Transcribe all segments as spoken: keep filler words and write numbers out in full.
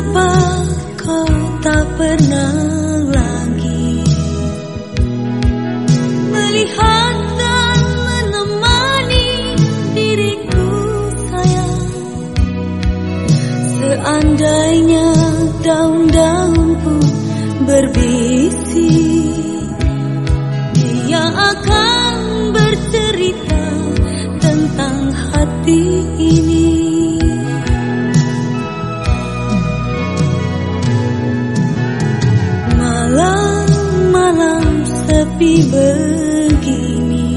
Mengapa kau tak pernah lagi melihat dan menemani diriku sayang? Seandainya daun-daun pun berbisik, dia akan bercerita tentang hati ini. Malam-malam sepi begini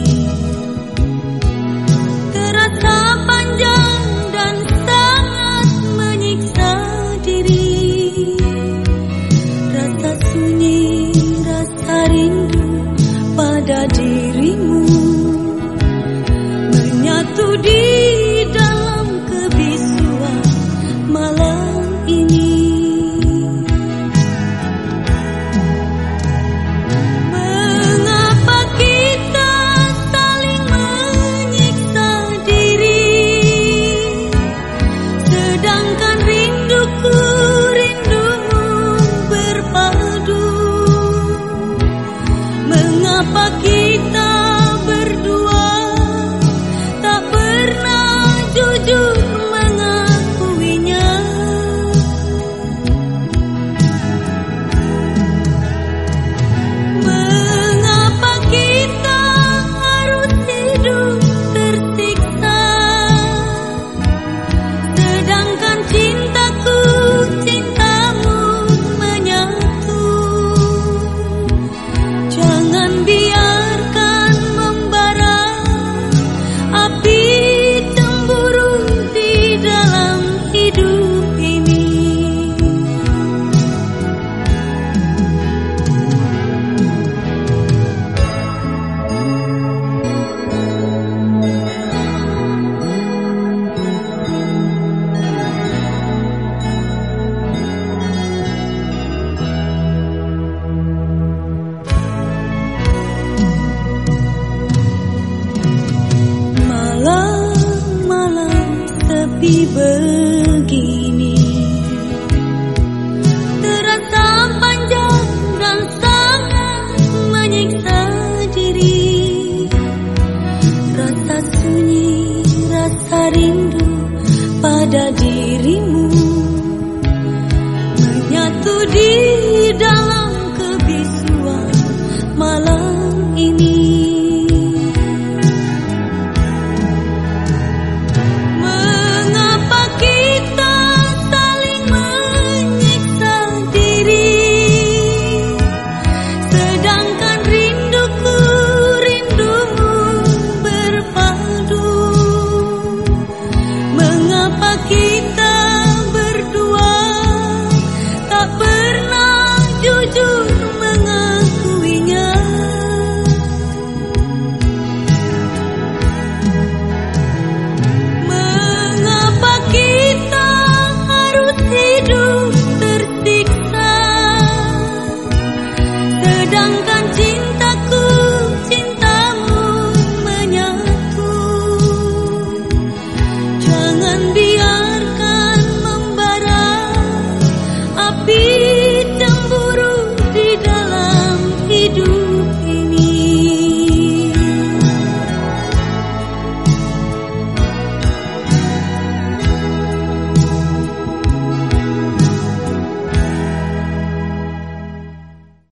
terasa panjang dan sangat menyiksa diri. Rasa sunyi, rasa rindu pada dirimu menyatu di dalam kebisuan malam ini. Mengapa kita berdua tak pernah jujur mengakuinya? Mengapa kita harus hidup tersiksa, sedangkan cintaku, cintamu menyatu? Jangan biarkan membara api cemburu di dalam hidup ini. Malam-malam sepi begini terasa panjang dan sangat menyiksa diri. Rasa sunyi, rasa rindu pada dirimu menyatu di